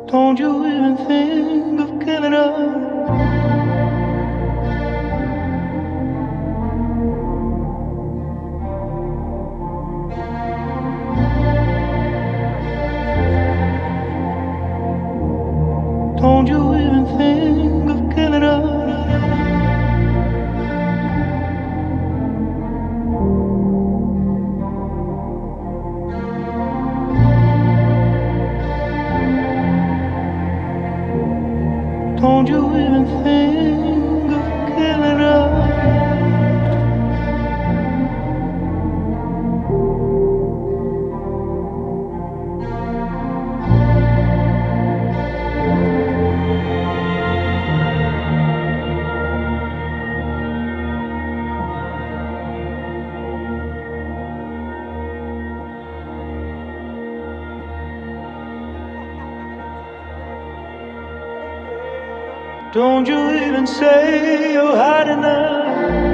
Don't you even think of giving up? Don't you even think of giving up? Don't you even think of giving up? Don't you even say you're hard enough.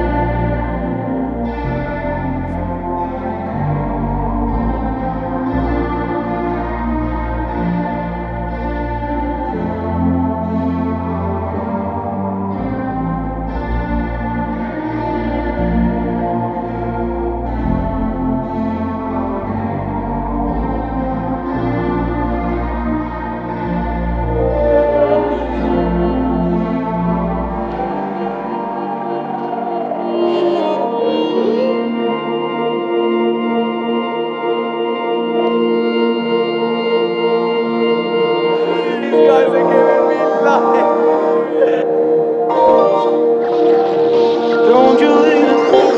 These guys are giving me life. Don't you even,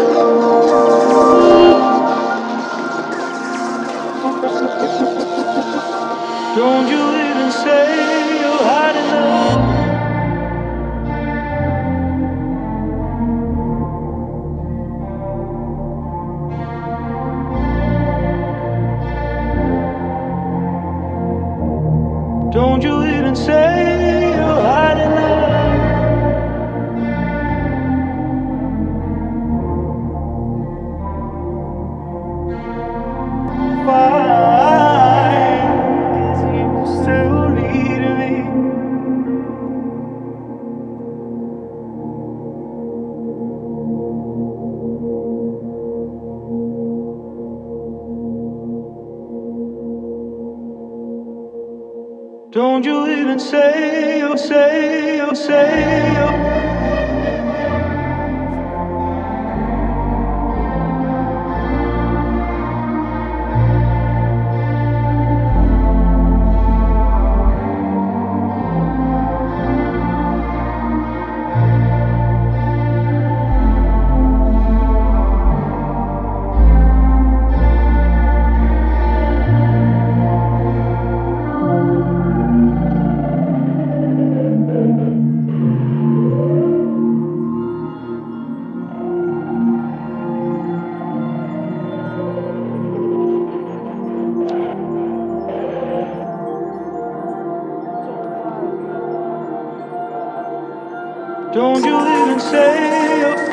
don't you even say you're hard enough. Don't you even say you're hard enough. Fine, 'cause you still need me. Don't you even say, oh, say, oh, say, oh. Don't you even say, oh.